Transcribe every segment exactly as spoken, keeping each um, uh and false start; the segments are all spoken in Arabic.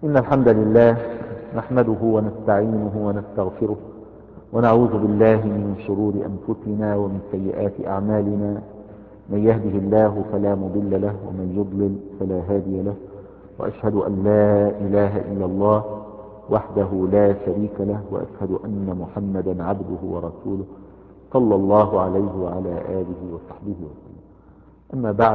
إن الحمد لله نحمده ونستعينه ونستغفره ونعوذ بالله من شرور أنفسنا ومن سيئات أعمالنا. من يهده الله فلا مضل له ومن يضلل فلا هادي له، وأشهد أن لا إله إلا الله وحده لا شريك له، وأشهد أن محمدا عبده ورسوله صلى الله عليه وعلى آله وصحبه وسلم. أما بعد،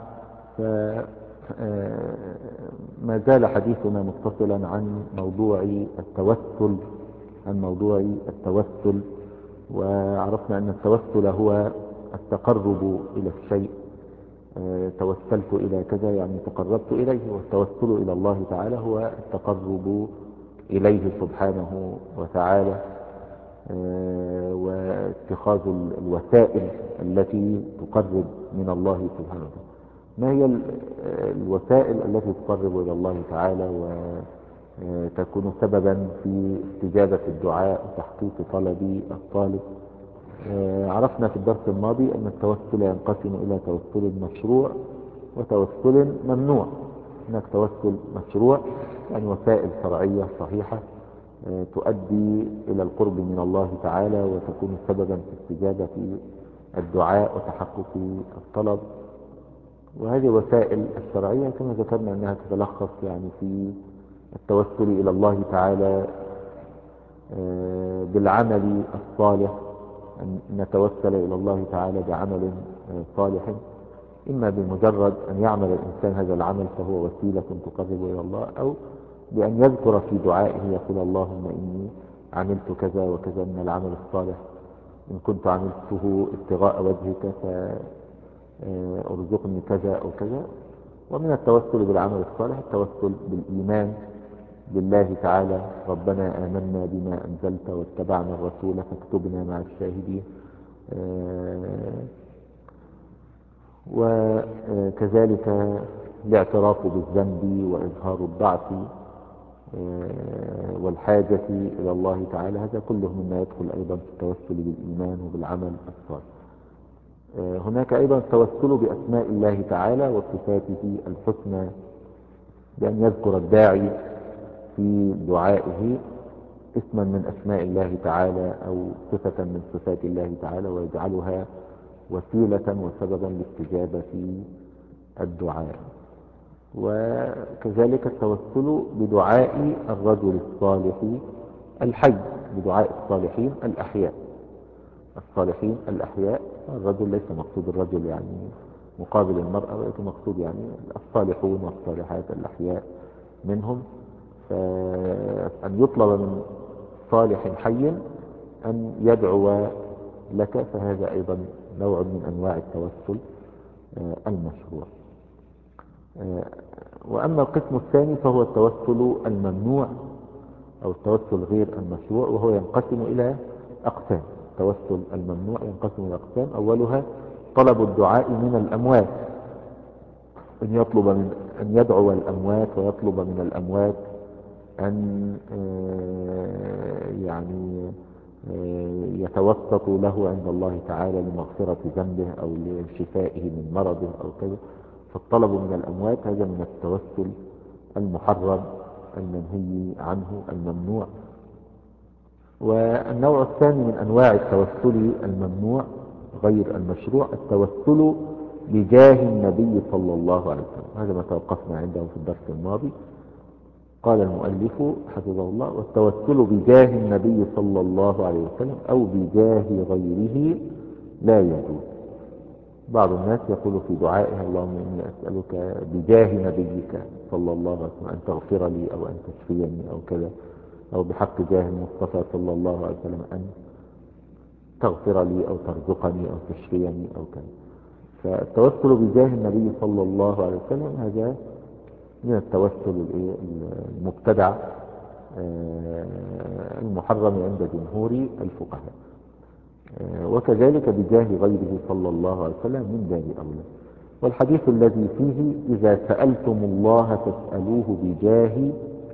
ما زال حديثنا متصلا عن موضوع التوسل عن موضوع التوسل وعرفنا أن التوسل هو التقرب إلى الشيء. توسلت إلى كذا يعني تقربت إليه، والتوسل إلى الله تعالى هو التقرب إليه سبحانه وتعالى، واتخاذ الوسائل التي تقرب من الله سبحانه وتعالى. ما هي الوسائل التي تقرب إلى الله تعالى وتكون سببا في استجابة الدعاء وتحقيق طلب الطالب؟ عرفنا في الدرس الماضي أن التوسل ينقسم إلى توسل مشروع وتوسل ممنوع. هناك توسل مشروع يعني وسائل شرعية صحيحة تؤدي إلى القرب من الله تعالى وتكون سببا في استجابة الدعاء وتحقق الطلب. وهذه الوسائل الشرعية كما ذكرنا أنها تتلخص يعني في التوسل إلى الله تعالى بالعمل الصالح، أن نتوسل إلى الله تعالى بعمل صالح، إما بمجرد أن يعمل الإنسان هذا العمل فهو وسيلة تقرب إلى الله، أو بأن يذكر في دعائه يقول اللهم إني عملت كذا وكذا من العمل الصالح، إن كنت عملته ابتغاء وجهك فارزقني كذا أو كذا. ومن التوسل بالعمل الصالح التوسل بالإيمان بالله تعالى، ربنا آمنا بما أنزلت واتبعنا الرسول فاكتبنا مع الشاهدين. وكذلك الاعتراف بالذنب وإظهار الضعف والحاجة إلى الله تعالى، هذا كله مما يدخل أيضا في التوسل بالإيمان وبالعمل الصالح. هناك أيضا التوسل بأسماء الله تعالى وصفاته الحسنى، بأن يذكر الداعي في دعائه اسما من أسماء الله تعالى أو صفة من صفات الله تعالى ويجعلها وسيلة وسببا لاستجابة الدعاء. وكذلك التوسل بدعاء الرجل الصالح الحي، بدعاء الصالحين الأحياء. الصالحين الأحياء، الرجل ليس مقصود الرجل يعني مقابل المرأة، ولكن مقصود يعني الصالحون والصالحات الأحياء منهم. فأن يطلب من صالح حي أن يدعو لك، فهذا أيضا نوع من أنواع التوسل المشروع. وأما القسم الثاني فهو التوسل الممنوع أو التوسل غير المشروع، وهو ينقسم إلى أقسام. التوسل الممنوع ينقسم إلى أقسام، أولها طلب الدعاء من الأموات، أن يطلب من أن يدعو الأموات ويطلب من الأموات أن يعني يتوسطوا له عند الله تعالى لمغفرة ذنبه أو لشفائه من مرضه أو كذا. فالطلب من الأموات هذا من التوسل المحرم المنهي عنه الممنوع. والنوع الثاني من أنواع التوسل الممنوع غير المشروع التوسل بجاه النبي صلى الله عليه وسلم، هذا ما توقفنا عنده في الدرس الماضي. قال المؤلف حفظه الله: والتوسل بجاه النبي صلى الله عليه وسلم أو بجاه غيره لا يجوز. بعض الناس يقول في دعائها اللهم إني أسألك بجاه نبيك صلى الله عليه وسلم أن تغفر لي أو أن تشفيني أو كذا، أو بحق جاه المصطفى صلى الله عليه وسلم أن تغفر لي أو ترزقني أو تشفيني أو كذا. فالتوسل بجاه النبي صلى الله عليه وسلم هذا من التوسل المبتدع المحرم عند جمهور الفقهاء. وكذلك بجاه غيره صلى الله عليه وسلم من باب أولى. والحديث الذي فيه إذا سألتم الله فاسألوه بجاهي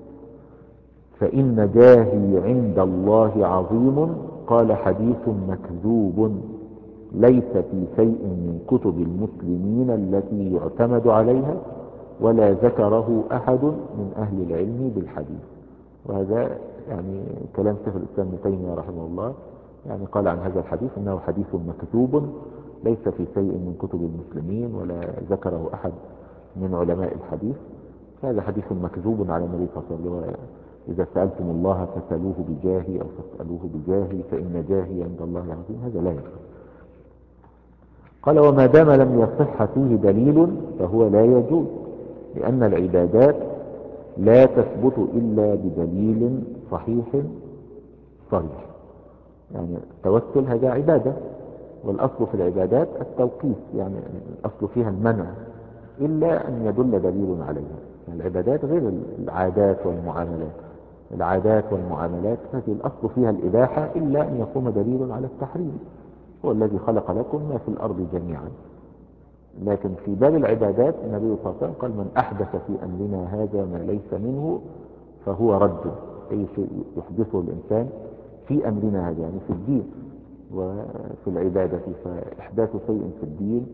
فإن جاهي عند الله عظيم، قال حديث مكذوب ليس في شيء من كتب المسلمين التي يعتمد عليها ولا ذكره أحد من أهل العلم بالحديث. وهذا يعني كلام شيخ الإسلام ابن تيمية رحمه الله، يعني قال عن هذا الحديث أنه حديث مكتوب ليس في شيء من كتب المسلمين ولا ذكره أحد من علماء الحديث. هذا حديث مكذوب على النبي صلى الله عليه وسلم: إذا سألتم الله فسألوه بجاهي أو فاسألوه بجاهي فإن جاهي عند الله عظيم. هذا لا يصح. قال: وما دام لم يصح فيه دليل فهو لا يجوز، لأن العبادات لا تثبت إلا بدليل صحيح صريح. يعني التوسل هذا عبادة، والأصل في العبادات التوقيف، يعني الأصل فيها المنع إلا أن يدل دليل عليها. يعني العبادات غير العادات والمعاملات. العادات والمعاملات هذه الأصل فيها الإباحة إلا أن يقوم دليل على التحريم. هو الذي خلق لكم ما في الأرض جميعا. لكن في باب العبادات النبي صلى الله عليه وسلم قال: من أحدث في أمرنا هذا ما ليس منه فهو رد. أي شيء يحدثه الإنسان في أمرنا هذا، يعني في الدين وفي العبادة، فإحداث شيء في الدين.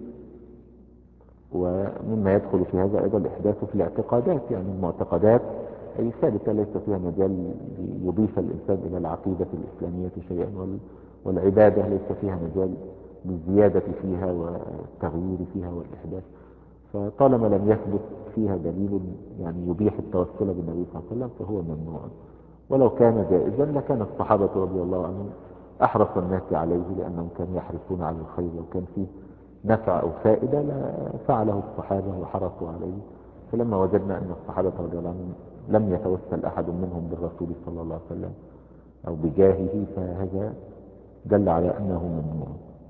ومما يدخل في هذا أيضا الإحداث في الاعتقادات، يعني المعتقدات أي ثابتة ليس فيها مجال يضيف الإنسان إلى العقيدة الإسلامية شيئا، والعبادة ليس فيها مجال للزيادة فيها والتغيير فيها والإحداث. فطالما لم يثبت فيها دليل يعني يبيح التوسل بالنبي صلى الله عليه وسلم فهو ممنوع. ولو كان جائزا لكان الصحابة رضي الله عنهم أحرص الناس عليه، لأنهم كانوا يحرصون على الخير. لو كان فيه نفع أو فائدة لفعله الصحابة وحرصوا عليه. فلما وجدنا أن الصحابة رضي الله عنهم لم يتوسل أحد منهم بالرسول صلى الله عليه وسلم أو بجاهه، فهذا دل على أنه ممنوع.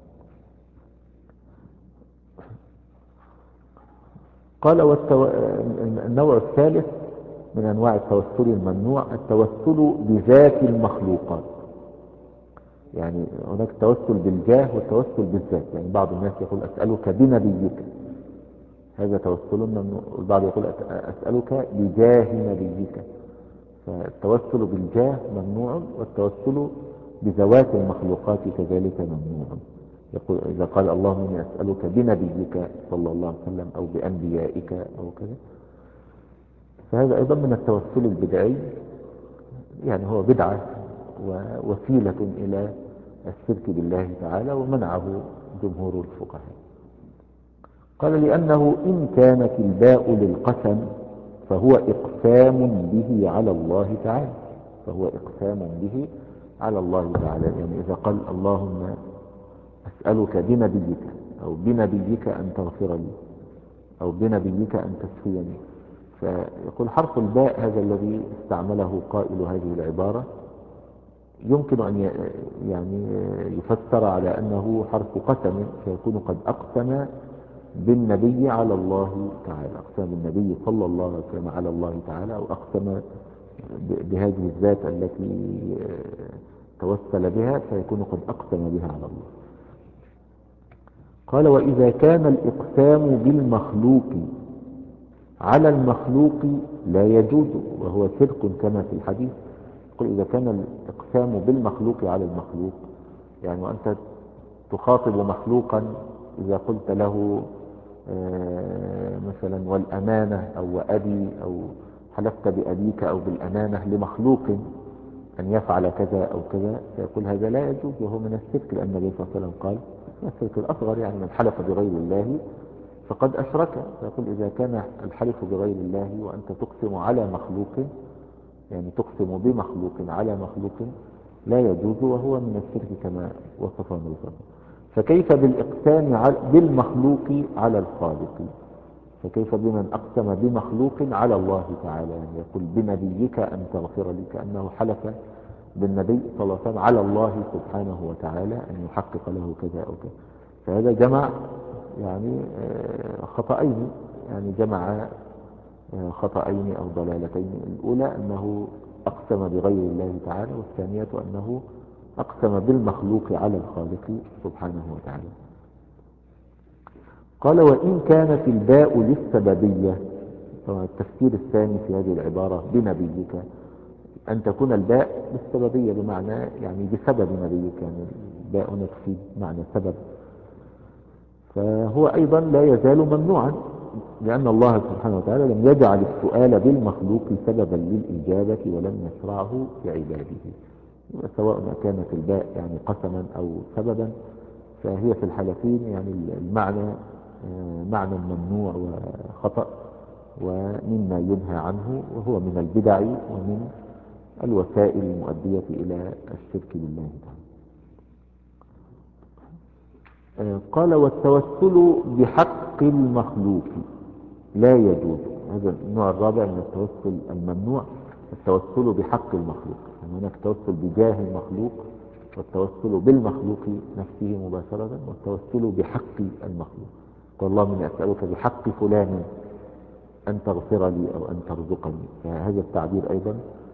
قال: والتو... النوع الثالث من أنواع التوسل الممنوع التوسل بذات المخلوقات. يعني هناك التوسل بالجاه والتوسل بالذات. يعني بعض الناس يقول: أسألك بنبيك، هذا توسل ممنوع. البعض يقول: أسألك بجاه نبيك. فالتوسل بالجاه ممنوع، والتوسل بذوات المخلوقات كذلك ممنوع. يقول إذا قال: اللهم إني أسألك بنبيك صلى الله عليه وسلم أو بأنبيائك أو كذا، فهذا أيضا من التوسل البدعي. يعني هو بدعة ووسيلة إلى الشرك بالله تعالى، ومنعه جمهور الفقهاء. قال: لأنه إن كانت الباء للقسم فهو إقسام به على الله تعالى. فهو إقسام به على الله تعالى. يعني إذا قال: اللهم أسألك بنبيك أو بنبيك أن تغفر لي أو بنبيك أن تشفيني، فيقول حرف الباء هذا الذي استعمله قائل هذه العبارة يمكن أن يعني يفسر على أنه حرف قسم، فيكون قد أقسم بالنبي على الله تعالى، أقسم بالنبي صلى الله عليه وسلم على الله تعالى، أو أقسم بهذه الذات التي توسل بها، فيكون قد أقسم بها على الله. قال: وإذا كان الإقسام بالمخلوق على المخلوق لا يجوز، وهو شرك كما في الحديث. قل: إذا كان الإقسام بالمخلوق على المخلوق، يعني وأنت تخاطب مخلوقا، إذا قلت له مثلا والأمانة أو وأبي، أو حلفت بأبيك أو بالأمانة لمخلوق أن يفعل كذا أو كذا، فيقول هذا لا يجوز وهو من الشرك، لأن النبي صلى الله عليه وسلم قال: الشرك الأصغر يعني من حلف بغير الله فقد أشرك. فيقول: إذا كان الحلف بغير الله وأنت تقسم على مخلوق، يعني تقسم بمخلوق على مخلوق، لا يجوز وهو من الشرك كما وصفه النبي صلى الله عليه وسلم. فكيف بالإقسام بالمخلوق على الخالق؟ فكيف بمن أقسم بمخلوق على الله تعالى؟ يعني يقول: بنبيك أن تغفر لي، كأنه حلف بالنبي صلى الله عليه وسلم على الله سبحانه وتعالى أن يحقق له كذا أو كذا. فهذا جمع يعني خطأين، يعني جمع خطأين أو ضلالتين. الأولى أنه أقسم بغير الله تعالى، والثانية أنه أقسم بالمخلوق على الخالق سبحانه وتعالى. قال: وإن كانت الباء للسببية، التفسير الثاني في هذه العبارة بنبيك أن تكون الباء للسببية، بمعنى يعني بسبب نبيك، يعني الباء نفسي معنى سبب، فهو أيضا لا يزال ممنوعا. لأن الله سبحانه وتعالى لم يجعل السؤال بالمخلوق سببا للإجابة ولم يشرعه في عباده، سواء كانت الباء يعني قسما أو سببا، فهي في الحالتين يعني المعنى معنى ممنوع وخطأ ومما ينهى عنه، وهو من البدع ومن الوسائل المؤدية إلى الشرك بالله تعالى. قال والتوسل بحق المخلوق لا يجوز. هذا النوع الرابع من التوسل الممنوع، التوسل بحق المخلوق. يعني هناك التوسل بجاه المخلوق، والتوسل بالمخلوق نفسه مباشرة، والتوسل بحق المخلوق. قال الله من أسألك بحق فلان أن تغفر لي أو أن ترزقني، فهذا التعبير أيضا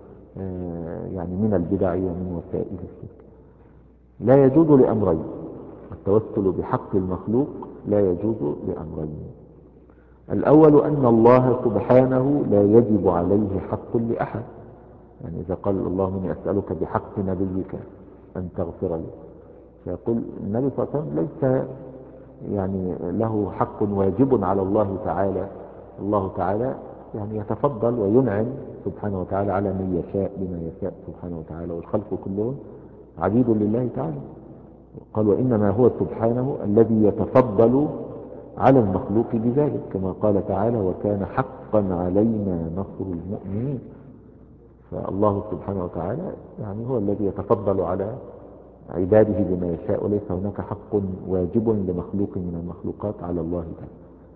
يعني من البدع ومن وسائل الشرك. لا يجوز لأمرين، التوسل بحق المخلوق لا يجوز لأمرين. الأول أن الله سبحانه لا يجب عليه حق لأحد، يعني إذا قال اللهم إني أسألك بحق نبيك أن تغفر لي، فيقول النبي صلى الله عليه وسلم ليس يعني له حق واجب على الله تعالى. الله تعالى يعني يتفضل وينعم سبحانه وتعالى على من يشاء بما يشاء سبحانه وتعالى، والخلق كلهم عبيد لله تعالى. قال وإنما هو سبحانه الذي يتفضل على المخلوق بذلك، كما قال تعالى وكان حقا علينا نصر المؤمنين. فالله سبحانه وتعالى يعني هو الذي يتفضل على عباده بما يشاء، وليس هناك حق واجب لمخلوق من المخلوقات على الله تعالى.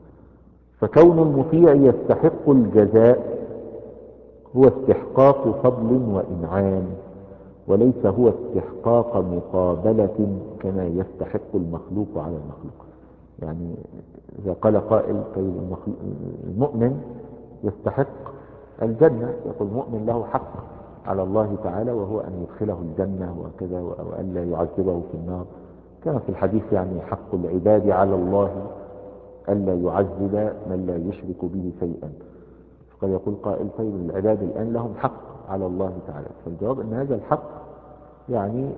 فكون المطيع يستحق الجزاء هو استحقاق فضل وإنعام، وليس هو استحقاق مقابلة كما يستحق المخلوق على المخلوق. يعني إذا قال قائل طيب المؤمن يستحق الجنة، يقول المؤمن له حق على الله تعالى وهو أن يدخله الجنة وكذا، وأن لا يعذبه في النار، كما في الحديث يعني حق العباد على الله ألا يعذب من لا يشرك به شيئا. فقد يقول قائل طيب العباد الآن لهم حق على الله تعالى، فالجواب أن هذا الحق يعني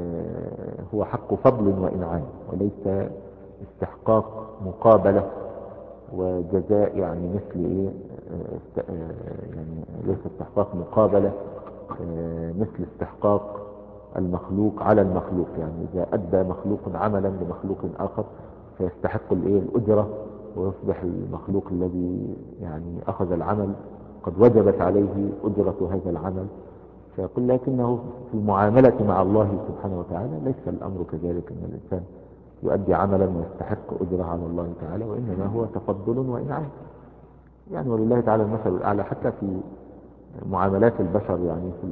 هو حق فضل وإنعام، وليس استحقاق مقابلة وجزاء، يعني مثل إيه يعني ليس استحقاق مقابلة مثل استحقاق المخلوق على المخلوق. يعني إذا أدى مخلوق عملا لمخلوق آخر فيستحق الإيه الأجرة، ويصبح المخلوق الذي يعني أخذ العمل قد وجبت عليه أجرة هذا العمل. فيقول لكنه في المعاملة مع الله سبحانه وتعالى ليس الأمر كذلك، أن الإنسان يؤدي عملا ويستحق أجرة على الله تعالى، وإنما هو تفضل وإنعام. يعني ولله تعالى المثل الأعلى حتى في معاملات البشر، يعني في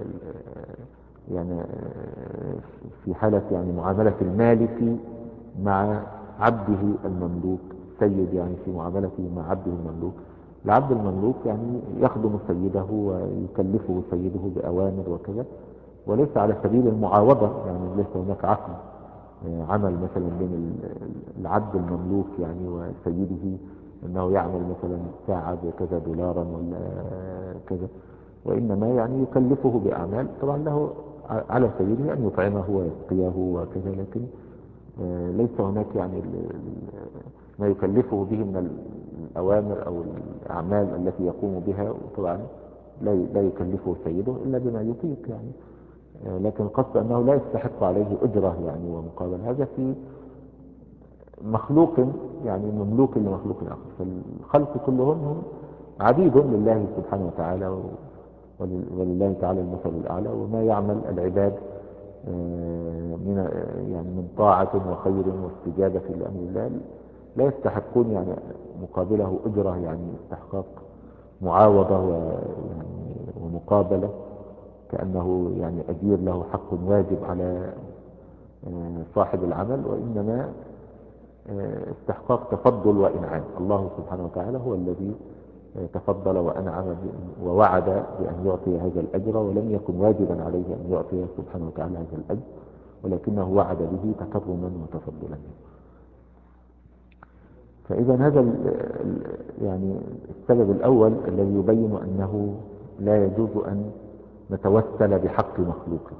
يعني في حالة يعني معاملة المالك مع عبده المملوك، السيد يعني في معاملته مع عبده المملوك، العبد المملوك يعني يخدم سيده ويكلفه سيده بأوامر وكذا، وليس على سبيل المعاوضة، يعني ليس هناك عقد عمل مثلا بين العبد المملوك يعني وسيده انه يعمل مثلا ساعة بكذا دولارا ولا كذا، وانما يعني يكلفه باعمال طبعا له على سيده ان يطعمه ويسقيه وكذا، لكن ليس هناك يعني ما يكلفه به من الاوامر او الاعمال التي يقوم بها، وطبعا لا يكلفه سيده الا بما يطيق يعني، لكن قصد انه لا يستحق عليه اجره يعني ومقابل. هذا في مخلوق يعني مملوك لمخلوق اخر، فالخلق كلهم هم عبيد لله سبحانه وتعالى، ولله تعالى المثل الاعلى. وما يعمل العباد من يعني من طاعة وخير واستجابة لامر الله لا يستحقون يعني مقابله اجره، يعني استحقاق معاوضة ويعني ومقابلة كأنه يعني أجير له حق واجب على صاحب العمل، وإنما استحقاق تفضل وإنعام. الله سبحانه وتعالى هو الذي تفضل وأنعم ووعد بأن يعطي هذا الأجر، ولم يكن واجبا عليه أن يعطي سبحانه وتعالى هذا الأجر، ولكنه وعد به تكرما وتفضلا. فإذا هذا يعني السبب الأول الذي يبين أنه لا يجوز أن نتوسل بحق مخلوق.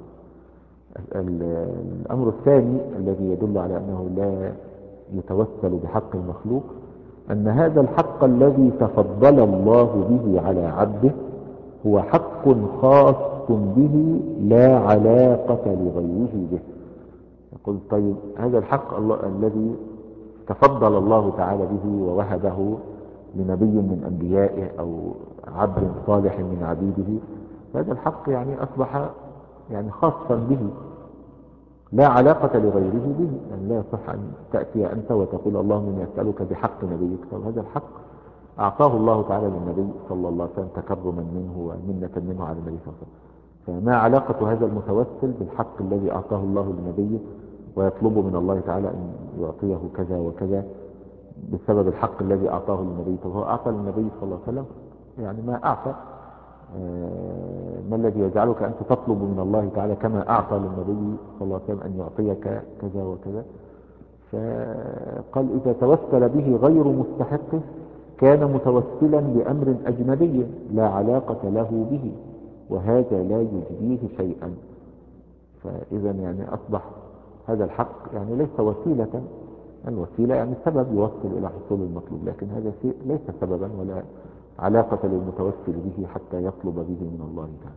الأمر الثاني الذي يدل على أنه لا يتوسل بحق المخلوق أن هذا الحق الذي تفضل الله به على عبده هو حق خاص به لا علاقة لغيره به. يقول طيب هذا الحق الله الذي تفضل الله تعالى به ووهبه لنبي من أنبيائه أو عبد صالح من عبيده، هذا الحق يعني أصبح يعني خاصا به لا علاقة لغيره به. يعني لا يصح أن تأتي أنت وتقول اللهم إني أسألك بحق نبيك. طب هذا الحق أعطاه الله تعالى للنبي صلى الله عليه وسلم تكرما منه ومنة منه على النبي صلى الله عليه وسلم، فما علاقة هذا المتوسل بالحق الذي أعطاه الله لنبيه ويطلب من الله تعالى أن يعطيه كذا وكذا بسبب الحق الذي أعطاه للنبي؟ طب هو أعطى للنبي صلى الله عليه وسلم يعني ما أعطى. آه، ما الذي يجعلك أنت تطلب من الله تعالى كما أعطى للنبي صلى الله عليه وسلم أن يعطيك كذا وكذا؟ فقال إذا توسل به غير مستحقه كان متوسلا بأمر أجنبي لا علاقة له به، وهذا لا يجديه شيئا. فإذا يعني أصبح هذا الحق يعني ليس وسيلة. الوسيلة يعني سبب يوصل إلى حصول المطلوب، لكن هذا شيء ليس سببا ولا علاقة للمتوسل به حتى يطلب به من الله تعالى.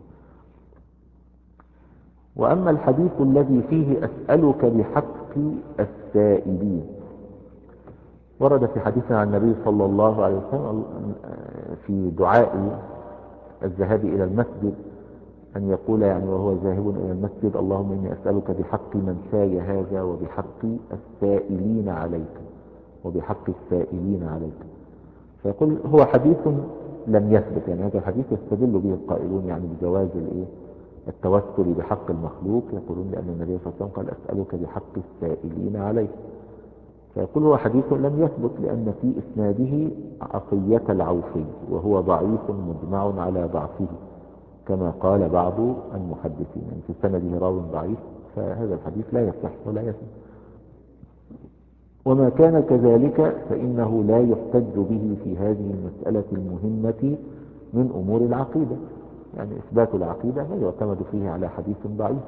وأما الحديث الذي فيه أسألك بحق السائلين، ورد في حديث عن النبي صلى الله عليه وسلم في دعاء الذهاب إلى المسجد أن يقول يعني وهو ذاهب إلى المسجد اللهم إني أسألك بحق من شاي هذا وبحق السائلين عليك وبحق السائلين عليك. فيقول هو حديث لم يثبت، يعني هذا الحديث يستدل به القائلون يعني بجواز الايه التوسل بحق المخلوق، يقولون لأن النبي صلى الله عليه وسلم قال أسألك بحق السائلين عليك. فيقول هو حديث لم يثبت لأن في إسناده عطية العوفي وهو ضعيف مجمع على ضعفه كما قال بعض المحدثين، يعني في سنده راو ضعيف، فهذا الحديث لا يصح ولا يثبت. وما كان كذلك فإنه لا يحتج به في هذه المسألة المهمة من أمور العقيدة، يعني إثبات العقيدة لا يعتمد فيه على حديث ضعيف.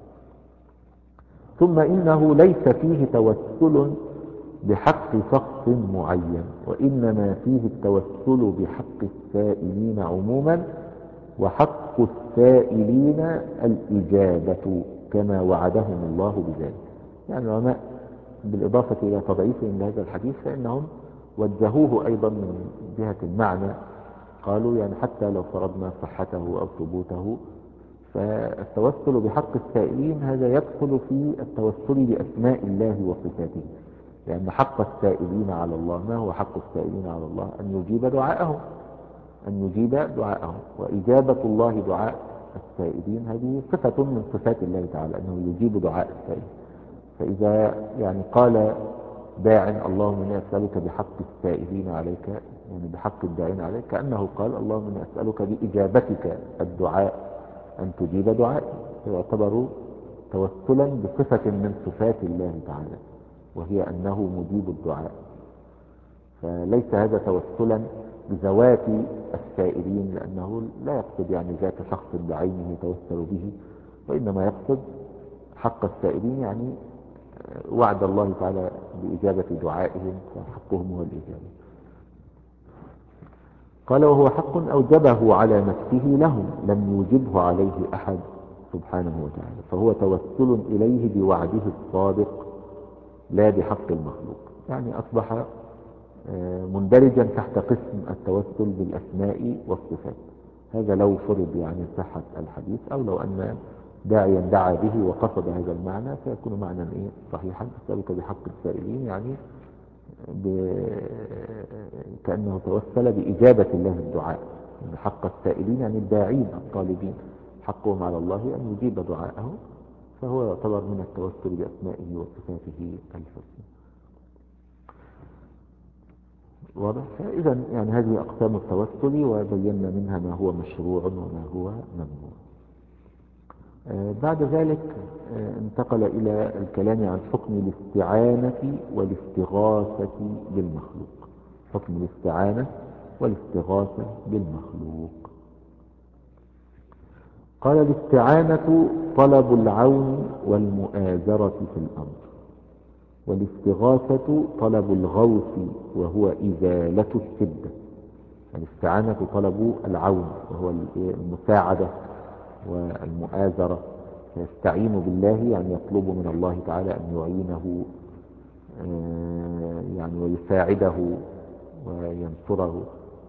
ثم إنه ليس فيه توسل بحق شخص معين، وإنما فيه التوسل بحق السائلين عموما، وحق السائلين الإجابة كما وعدهم الله بذلك. يعني العلماء بالإضافة إلى تضعيفهم لهذا الحديث فإنهم وجهوه أيضا من جهة المعنى، قالوا يعني حتى لو فرضنا صحته أو ثبوته فالتوسل بحق السائلين هذا يدخل في التوسل بأسماء الله وصفاته، لأن حق السائلين على الله ما هو حق السائلين على الله؟ أن يجيب دعاءهم أن يجيب دعاءهم وإجابة الله دعاء السائلين هذه صفة من صفات الله تعالى أنه يجيب دعاء السائلين. فإذا يعني قال داع اللهم إني أسألك بحق السائلين عليك، يعني بحق الداعين عليك، كأنه قال اللهم إني أسألك بإجابتك الدعاء أن تجيب دعائي، فيعتبر توسلا بصفة من صفات الله تعالى وهي أنه مجيب الدعاء. فليس هذا توسلا بذوات السائلين لأنه لا يقصد يعني ذات شخص بعينه يتوسل به، وإنما يقصد حق السائلين يعني وعد الله تعالى بإجابة دعائهم فحقهم هو الإجابة. قال وهو حق أوجبه على نفسه لهم لم يوجبه عليه أحد سبحانه وتعالى، فهو توسل إليه بوعده الصادق لا بحق المخلوق. يعني أصبح مندرجا تحت قسم التوسل بالأسماء والصفات. هذا لو فرض يعني صحة الحديث، أو لو أن داعيا دعا به وقصد هذا المعنى فيكون معنى إيه صحيحا. أسألك بحق السائلين يعني ب... كأنه توسل بإجابة الله الدعاء، يعني حق السائلين يعني الداعين الطالبين حقهم على الله أن يجيب دعاءه، فهو يعتبر من التوسل بأسمائه وصفاته الحسنى. واضح؟ فإذا يعني هذه أقسام التوسل وبينا منها ما هو مشروع وما هو ممنوع. آه بعد ذلك آه انتقل إلى الكلام عن حكم الاستعانة والاستغاثة بالمخلوق. حكم الاستعانة والاستغاثة بالمخلوق. قال الاستعانة طلب العون والمؤازرة في الأمر. والاستغاثة طلب الغوث وهو إزالة الشدة. الاستعانة طلب العون وهو المساعدة والمؤازرة، يستعين بالله يعني يطلب من الله تعالى أن يعينه يعني ويساعده وينصره.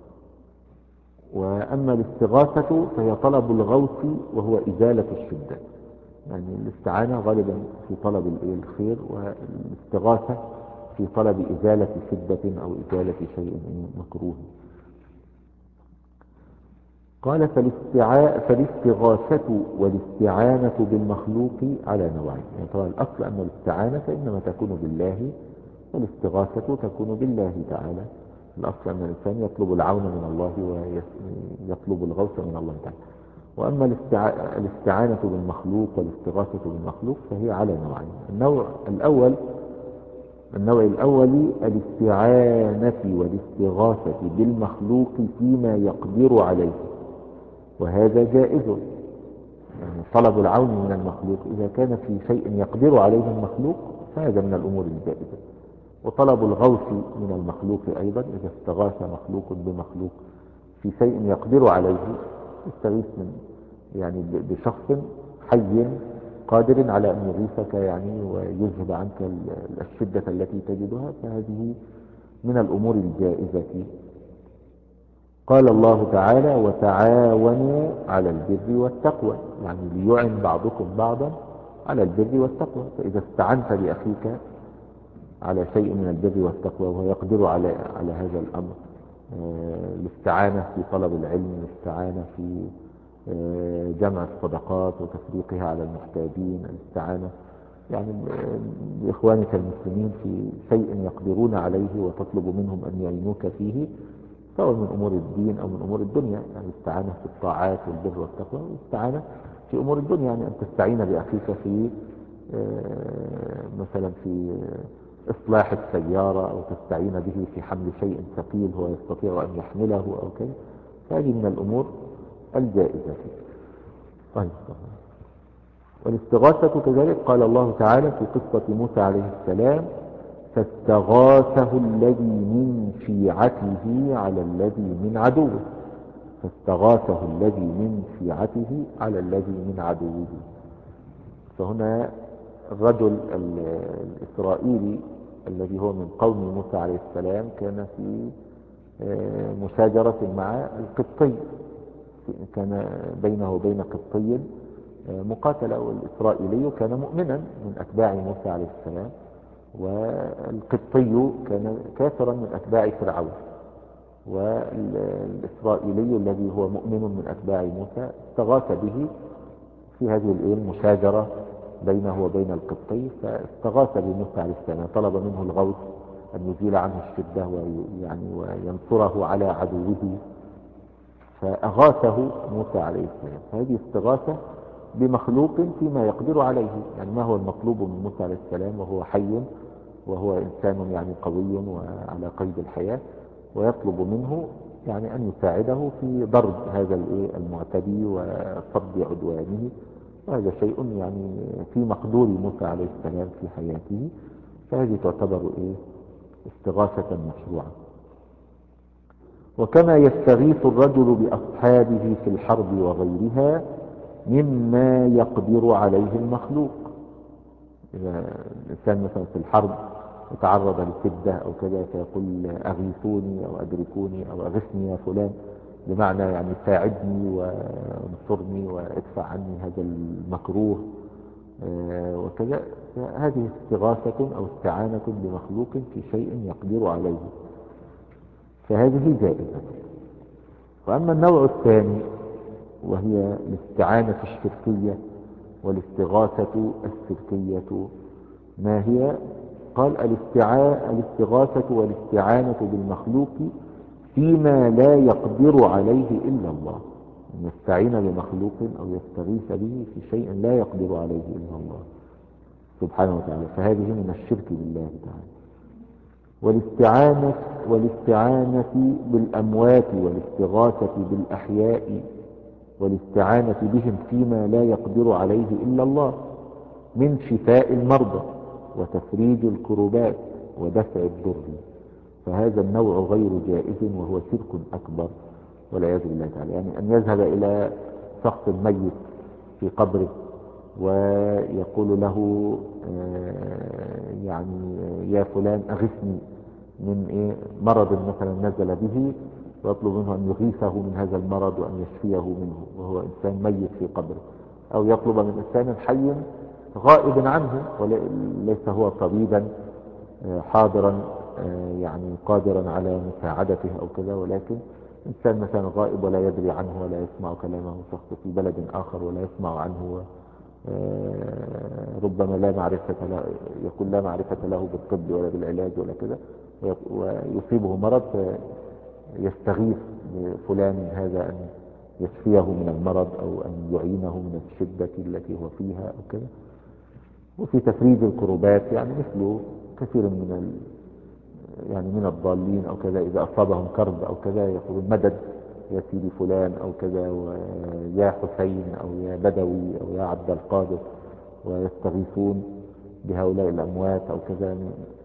وأما الاستغاثة فهي طلب الغوث وهو إزالة الشدة. يعني الاستعانة غالبا في طلب الخير، والاستغاثة في طلب إزالة شدة أو إزالة شيء مكروه. قال فالاستعا... فالاستغاثة والاستعانة بالمخلوق على نوعين. يعني طبعا الأصل أن الاستعانة إنما تكون بالله، والاستغاثة تكون بالله تعالى. الأصل أن الإنسان يطلب العون من الله ويطلب الغوث من الله تعالى. وأما الاستع... الاستعانة بالمخلوق والاستغاثة بالمخلوق فهي على نوعين. النوع الأول النوع الأول الاستعانة والاستغاثة بالمخلوق فيما يقدر عليه، وهذا جائز. يعني طلب العون من المخلوق إذا كان في شيء يقدر عليه المخلوق فهذا من الأمور الجائزة. وطلب الغوث من المخلوق أيضا إذا استغاث مخلوق بمخلوق في شيء يقدر عليه، يستغيث من يعني بشخص حي قادر على أن يغيثك يعني ويذهب عنك الشدة التي تجدها، فهذه من الأمور الجائزة. قال الله تعالى وتعاونوا على البر والتقوى، يعني ليعن بعضكم بعضا على البر والتقوى. فإذا استعنت بأخيك على شيء من البر والتقوى وهو يقدر على على هذا الأمر، الاستعانة في طلب العلم، الاستعانة في جمع الصدقات وتفريقها على المحتاجين، الاستعانة يعني بإخوانك المسلمين في شيء يقدرون عليه وتطلب منهم أن يعينوك فيه، سواء من أمور الدين أو من أمور الدنيا. يعني الاستعانة في الطاعات والبر والتقوى، والاستعانة في أمور الدنيا يعني أن تستعين بأخيك في مثلا في إصلاح السيارة، أو تستعين به في حمل شيء ثقيل هو يستطيع أن يحمله أو كذا. هذه من الأمور الجائزة. طيب. والاستغاثة كذلك قال الله تعالى في قصة موسى عليه السلام فاستغاثه الذي من شيعته على الذي من عدوه. فاستغاثه الذي من شيعته على الذي من عدوه. فهنا الرجل الإسرائيلي الذي هو من قوم موسى عليه السلام كان في مشاجرة مع القبطي، كان بينه وبين قبطي مقاتلة، والإسرائيلي كان مؤمنا من أتباع موسى عليه السلام، والقبطي كان كافرا من أتباع فرعون. والإسرائيلي الذي هو مؤمن من أتباع موسى استغاث به في هذه المشاجرة بينه وبين القبطي، فاستغاث بموسى عليه السلام، طلب منه الغوث أن يزيل عنه الشدة ويعني وينصره على عدوه، فأغاثه موسى عليه السلام. فهذه استغاثة بمخلوق فيما يقدر عليه. يعني ما هو المطلوب من موسى عليه السلام وهو حي وهو إنسان يعني قوي وعلى قيد الحياة، ويطلب منه يعني أن يساعده في ضرب هذا المعتدي وصد عدوانه، وهذا شيء يعني في مقدور موسى عليه السلام في حياته، فهذه تعتبر إيه استغاثة مشروعة. وكما يستغيث الرجل بأصحابه في الحرب وغيرها مما يقدر عليه المخلوق. إذا الإنسان مثلا في الحرب يتعرض لشدة أو كذا فيقول أغيثوني أو أدركوني أو أغثني يا فلان، بمعنى يعني ساعدني وانصرني وادفع عني هذا المكروه وكذا. هذه استغاثة أو استعانة بمخلوق في شيء يقدر عليه، فهذه جائزة. وأما النوع الثاني وهي الاستعانة الشركية والاستغاثة الشركية، ما هي؟ قال الاستغاثة والاستعانة بالمخلوق فيما لا يقدر عليه إلا الله. يستعين بمخلوق أو يستغيث به في شيء لا يقدر عليه إلا الله سبحانه وتعالى، فهذه من الشرك بالله تعالى. والاستعانة والاستعانة بالأموات والاستغاثة بالأحياء والاستعانة بهم فيما لا يقدر عليه إلا الله من شفاء المرضى. وتفريج الكربات ودفع الضر، فهذا النوع غير جائز وهو شرك أكبر والعياذ بالله تعالى. يعني أن يذهب إلى شخص ميت في قبره ويقول له آه، يعني يا فلان أغثني من إيه مرض مثلا نزل به، ويطلب منه أن يغيثه من هذا المرض وأن يشفيه منه وهو إنسان ميت في قبره، أو يطلب من إنسان حي غائب عنه وليس هو طبيبا آه، حاضرا آه، يعني قادرا على مساعدته أو كذا، ولكن إنسان مثلا غائب ولا يدري عنه ولا يسمع كلامه، شخص في بلد آخر ولا يسمع عنه، آه، ربما لا معرفة له، يكون لا معرفة له بالطب ولا بالعلاج ولا كذا، ويصيبه مرض فيستغيث بفلان هذا أن يشفيه من المرض أو أن يعينه من الشدة التي هو فيها أو كذا. وفي تفريج الكروبات يعني مثل كثير من ال... يعني من الضالين أو كذا، إذا أصابهم كرب أو كذا يقولون مدد يا سيدي فلان أو كذا، ويا حسين أو يا بدوي أو يا عبد القادر، ويستغيثون بهؤلاء الأموات أو كذا،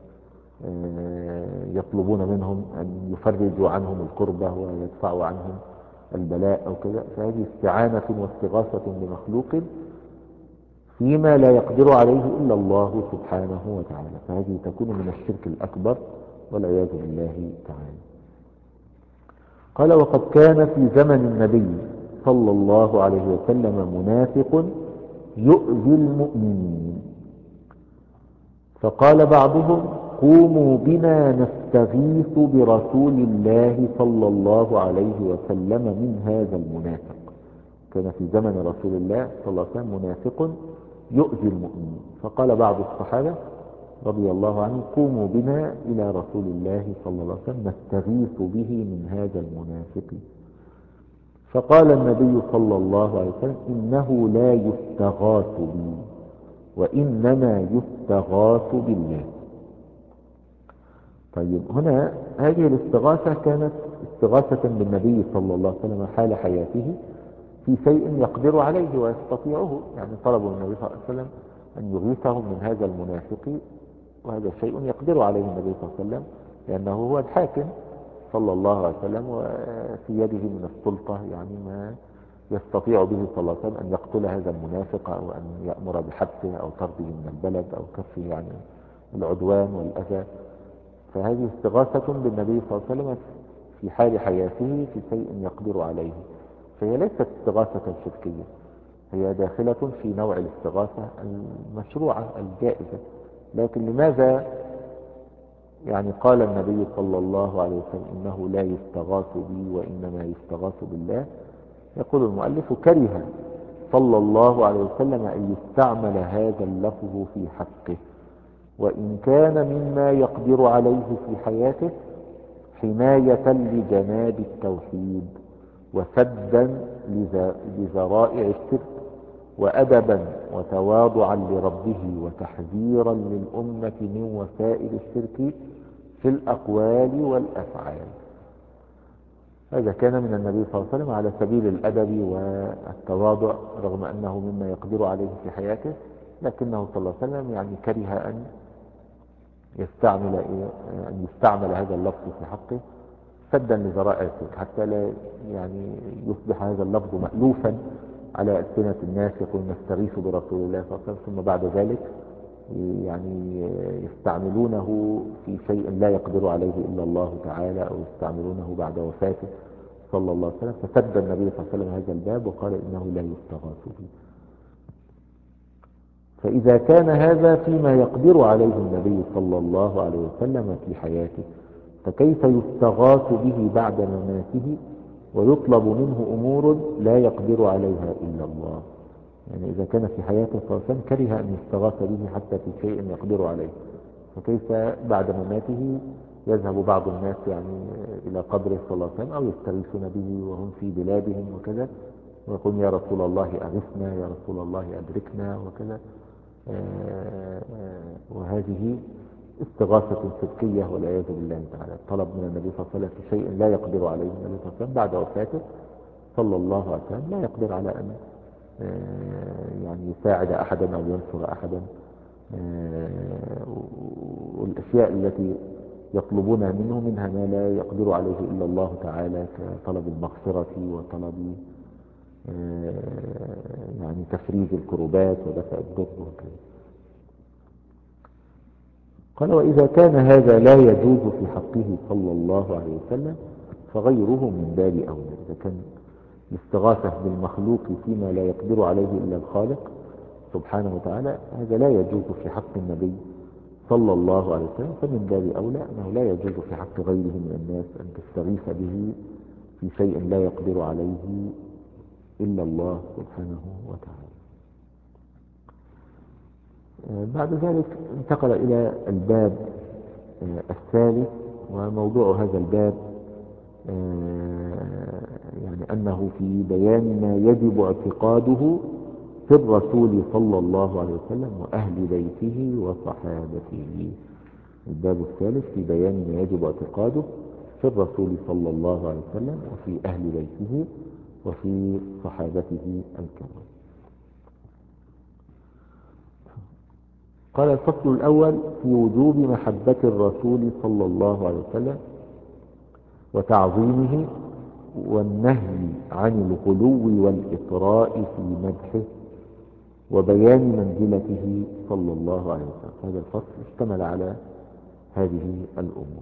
يطلبون منهم أن يفرجوا عنهم الكربة ويدفعوا عنهم البلاء أو كذا. فهذه استعانة واستغاثة بمخلوق فيما لا يقدر عليه إلا الله سبحانه وتعالى، فهذه تكون من الشرك الأكبر والعياذ بالله تعالى. قال وقد كان في زمن النبي صلى الله عليه وسلم منافق يؤذي المؤمنين، فقال بعضهم قوموا بنا نستغيث برسول الله صلى الله عليه وسلم من هذا المنافق. كان في زمن رسول الله صلى الله عليه وسلم منافق يؤذي المؤمنين، فقال بعض الصحابة رضي الله عنه قوموا بنا إلى رسول الله صلى الله عليه وسلم نستغيث به من هذا المنافق. فقال النبي صلى الله عليه وسلم إنه لا يستغاث بي وإنما يستغاث بالله. طيب هنا هذه الاستغاثة كانت استغاثة بالنبي صلى الله عليه وسلم حال حياته في شيء يقدر عليه ويستطيعه، يعني طلبوا من النبي صلى الله عليه وسلم أن يغيثهم من هذا المنافق، وهذا شيء يقدر عليه النبي صلى الله عليه وسلم لأنه هو الحاكم صلى الله عليه وسلم، وفي يده من السلطة يعني ما يستطيع به صلى الله عليه وسلم أن يقتل هذا المنافق أو أن يأمر بحبسه أو طرده من البلد أو كفه عن العدوان والأذى. فهذه استغاثة بالنبي صلى الله عليه وسلم في حال حياته في شيء يقدر عليه، فهي ليست استغاثة شركية، هي داخلة في نوع الاستغاثة المشروعة الجائزة. لكن لماذا يعني قال النبي صلى الله عليه وسلم إنه لا يستغاث بي وإنما يستغاث بالله؟ يقول المؤلف كره صلى الله عليه وسلم أن يستعمل هذا اللفظ في حقه، وإن كان مما يقدر عليه في حياته حماية لجناب التوحيد وسدا لذرائع الشرك وأدبا وتواضعا لربه وتحذيرا للأمة من وسائل الشرك في الأقوال والأفعال. هذا كان من النبي صلى الله عليه وسلم على سبيل الأدب والتواضع رغم أنه مما يقدر عليه في حياته، لكنه صلى الله عليه وسلم يعني كره أن يستعمل إيه أن يستعمل هذا اللفظ في حقه سدا لذرائع الشرك، حتى لا يعني يصبح هذا اللفظ مألوفا على ألسنة الناس، يقول نستغيث برسول الله صلى الله عليه وسلم، ثم بعد ذلك يعني يستعملونه في شيء لا يقدر عليه إلا الله تعالى، أو يستعملونه بعد وفاته صلى الله عليه وسلم. فسد النبي صلى الله عليه وسلم هذا الباب وقال إنه لا يستغاث به. فإذا كان هذا فيما يقدر عليه النبي صلى الله عليه وسلم في حياته، فكيف يستغاث به بعد مماته ويطلب منه أمور لا يقدر عليها إلا الله؟ يعني إذا كان في حياته صلى الله عليه وسلم كره أن يستغاث به حتى في شيء يقدر عليه، فكيف بعد مماته يذهب بعض الناس يعني إلى قبره صلى الله عليه وسلم أو يستغيثون به وهم في بلادهم وكذا، ويقول يا رسول الله أغثنا، يا رسول الله أدركنا وكذا. آه آه وهذه استغاثة شركية والعياذ بالله تعالى. طلب من النبي صلى الله عليه وسلم في شيء لا يقدر عليه النبي صلى الله عليه وسلم بعد وفاته صلى الله عليه وسلم، لا يقدر على أن يعني يساعد أحدا أو ينصر أحدا آه، والأشياء التي يطلبون منه منها ما لا يقدر عليه إلا الله تعالى، كطلب المغفرة وطلب آه، يعني تفريج الكربات ودفع الضر وكذا. قال: وإذا كان هذا لا يجوز في حقه صلى الله عليه وسلم فغيره من باب أولى. إذا كان الاستغاثة بالمخلوق فيما لا يقدر عليه إلا الخالق سبحانه وتعالى هذا لا يجوز في حق النبي صلى الله عليه وسلم، فمن باب أولى أنه لا يجوز في حق غيره من الناس أن تستغيث به في شيء لا يقدر عليه إلا الله سبحانه وتعالى. بعد ذلك انتقل إلى الباب الثالث، وموضوع هذا الباب يعني أنه في بيان ما يجب اعتقاده في الرسول صلى الله عليه وسلم وأهل بيته وصحابته. الباب الثالث في بيان ما يجب اعتقاده في الرسول صلى الله عليه وسلم وفي أهل بيته وفي صحابته الكرام. قال: الفصل الأول في وجوب محبة الرسول صلى الله عليه وسلم وتعظيمه، والنهي عن الغلو والإطراء في مدحه، وبيان منزلته صلى الله عليه وسلم. هذا الفصل اشتمل على هذه الأمور.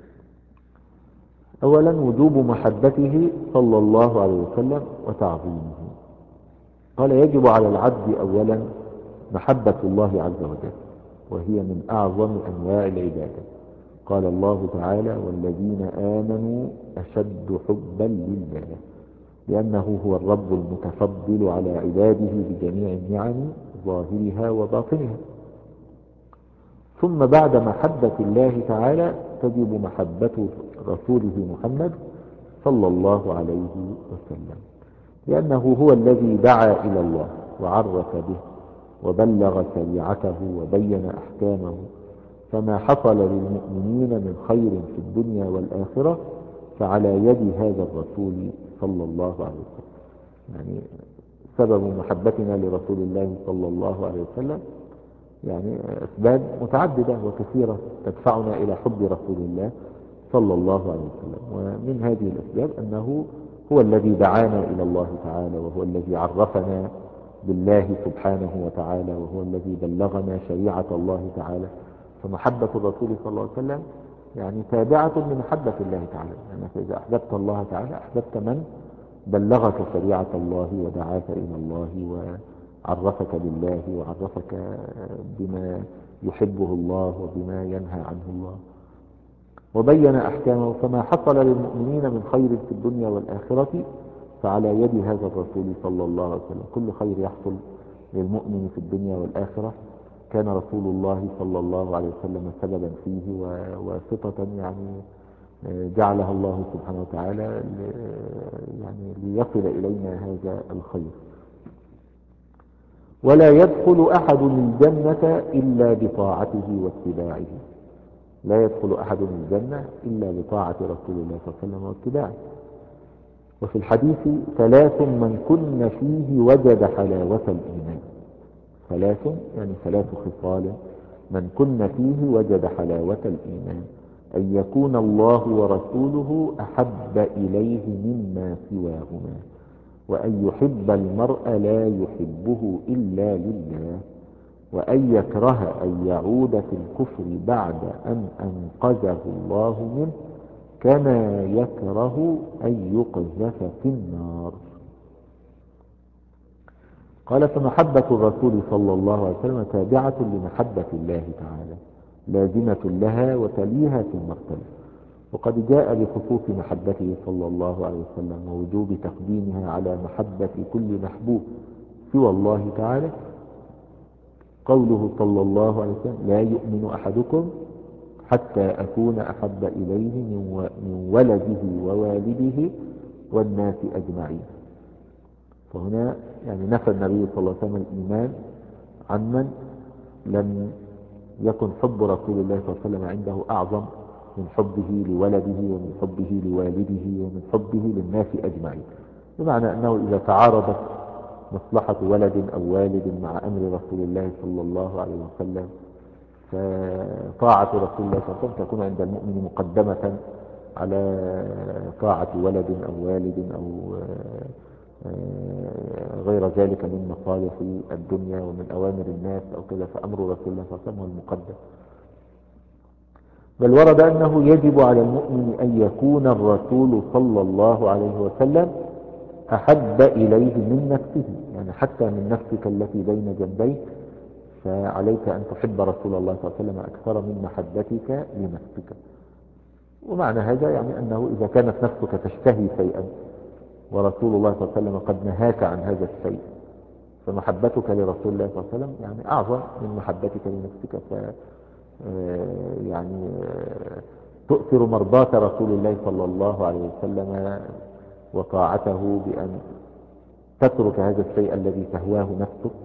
أولا وجوب محبته صلى الله عليه وسلم وتعظيمه. قال: يجب على العبد أولا محبة الله عز وجل، وهي من أعظم أنواع العبادة. قال الله تعالى: والذين آمنوا أشد حبا لله، لأنه هو الرب المتفضل على عباده بجميع النعم ظاهرها وباطنها. ثم بعد محبة الله تعالى تجب محبة رسوله محمد صلى الله عليه وسلم، لأنه هو الذي دعا إلى الله وعرف به وبلغ شريعته وبين أحكامه، فما حصل للمؤمنين من خير في الدنيا والآخرة فعلى يد هذا الرسول صلى الله عليه وسلم. يعني سبب محبتنا لرسول الله صلى الله عليه وسلم يعني أسباب متعددة وكثيرة تدفعنا إلى حب رسول الله صلى الله عليه وسلم، ومن هذه الأسباب أنه هو الذي دعانا إلى الله تعالى، وهو الذي عرفنا بالله سبحانه وتعالى، وهو الذي بلغنا شريعة الله تعالى. فمحبة الرسول صلى الله عليه وسلم يعني تابعة لمحبة الله تعالى، يعني فإذا أحببت الله تعالى أحببت من بلغك شريعة الله ودعاك إلى الله وعرفك بالله وعرفك بما يحبه الله وبما ينهى عنه الله وبين أحكامه. فما حصل للمؤمنين من خير في الدنيا والآخرة فعلى يد هذا الرسول صلى الله عليه وسلم. كل خير يحصل للمؤمن في الدنيا والآخرة كان رسول الله صلى الله عليه وسلم سببا فيه وواسطة يعني جعلها الله سبحانه وتعالى يعني ليصل إلينا هذا الخير. ولا يدخل أحد الجنة إلا بطاعته واتباعه. لا يدخل أحد الجنة إلا بطاعة رسول الله صلى الله عليه وسلم واتباعه. وفي الحديث: ثلاث من كن فيه وجد حلاوة الإيمان. ثلاث يعني ثلاث خصال من كن فيه وجد حلاوة الإيمان: أن يكون الله ورسوله أحب إليه مما سواهما، وأن يحب المرء لا يحبه إلا لله، وأن يكره أن يعود في الكفر بعد أن أنقذه الله منه، كما يكره أن يقذف في النار. قال: فمحبة الرسول صلى الله عليه وسلم تابعة لمحبة الله تعالى، لازمة لها وتليها في المرتبة. وقد جاء بخصوص محبته صلى الله عليه وسلم ووجوب تقديمها على محبة كل محبوب سوى الله تعالى قوله صلى الله عليه وسلم: لا يؤمن أحدكم حتى أكون أحب إليه من ولده ووالده والناس أجمعين. فهنا يعني نفى النبي صلى الله عليه وسلم الإيمان عمن لم يكن حب رسول الله صلى الله عليه وسلم عنده أعظم من حبه لولده ومن حبه لوالده ومن حبه للناس أجمعين، بمعنى أنه إذا تعارضت مصلحة ولد أو والد مع أمر رسول الله صلى الله عليه وسلم، فطاعة رسول الله صلى الله عليه وسلم تكون عند المؤمن مقدمة على طاعة ولد أو والد أو غير ذلك من مصالح الدنيا ومن أوامر الناس أو كذا، فأمر رسول الله صلى الله عليه وسلم هو المقدم. بل ورد أنه يجب على المؤمن أن يكون الرسول صلى الله عليه وسلم أحب إليه من نفسه، يعني حتى من نفسك التي بين جنبيك فعليك أن تحب رسول الله صلى الله عليه وسلم أكثر من محبتك لنفسك. ومعنى هذا يعني أنه إذا كانت نفسك تشتهي شيئا ورسول الله صلى الله عليه وسلم قد نهاك عن هذا الشيء، فمحبتك لرسول الله صلى الله عليه وسلم يعني أعظم من محبتك لنفسك، ف يعني تؤثر مرضاة رسول الله صلى الله عليه وسلم وطاعته بأن تترك هذا الشيء الذي تهواه نفسك